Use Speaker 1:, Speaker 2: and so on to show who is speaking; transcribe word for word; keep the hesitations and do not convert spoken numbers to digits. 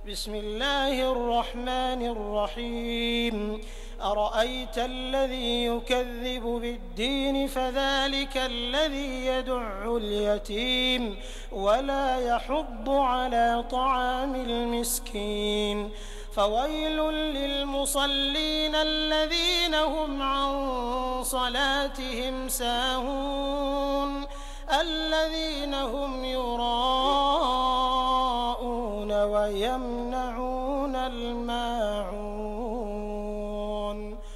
Speaker 1: بسم الله الرحمن الرحيم أرأيت الذي يكذب بالدين فذلك الذي يدع اليتيم ولا يحض على طعام المسكين فويل للمصلين الذين هم عن صلاتهم ساهون الذين هم يراءون ويمنعون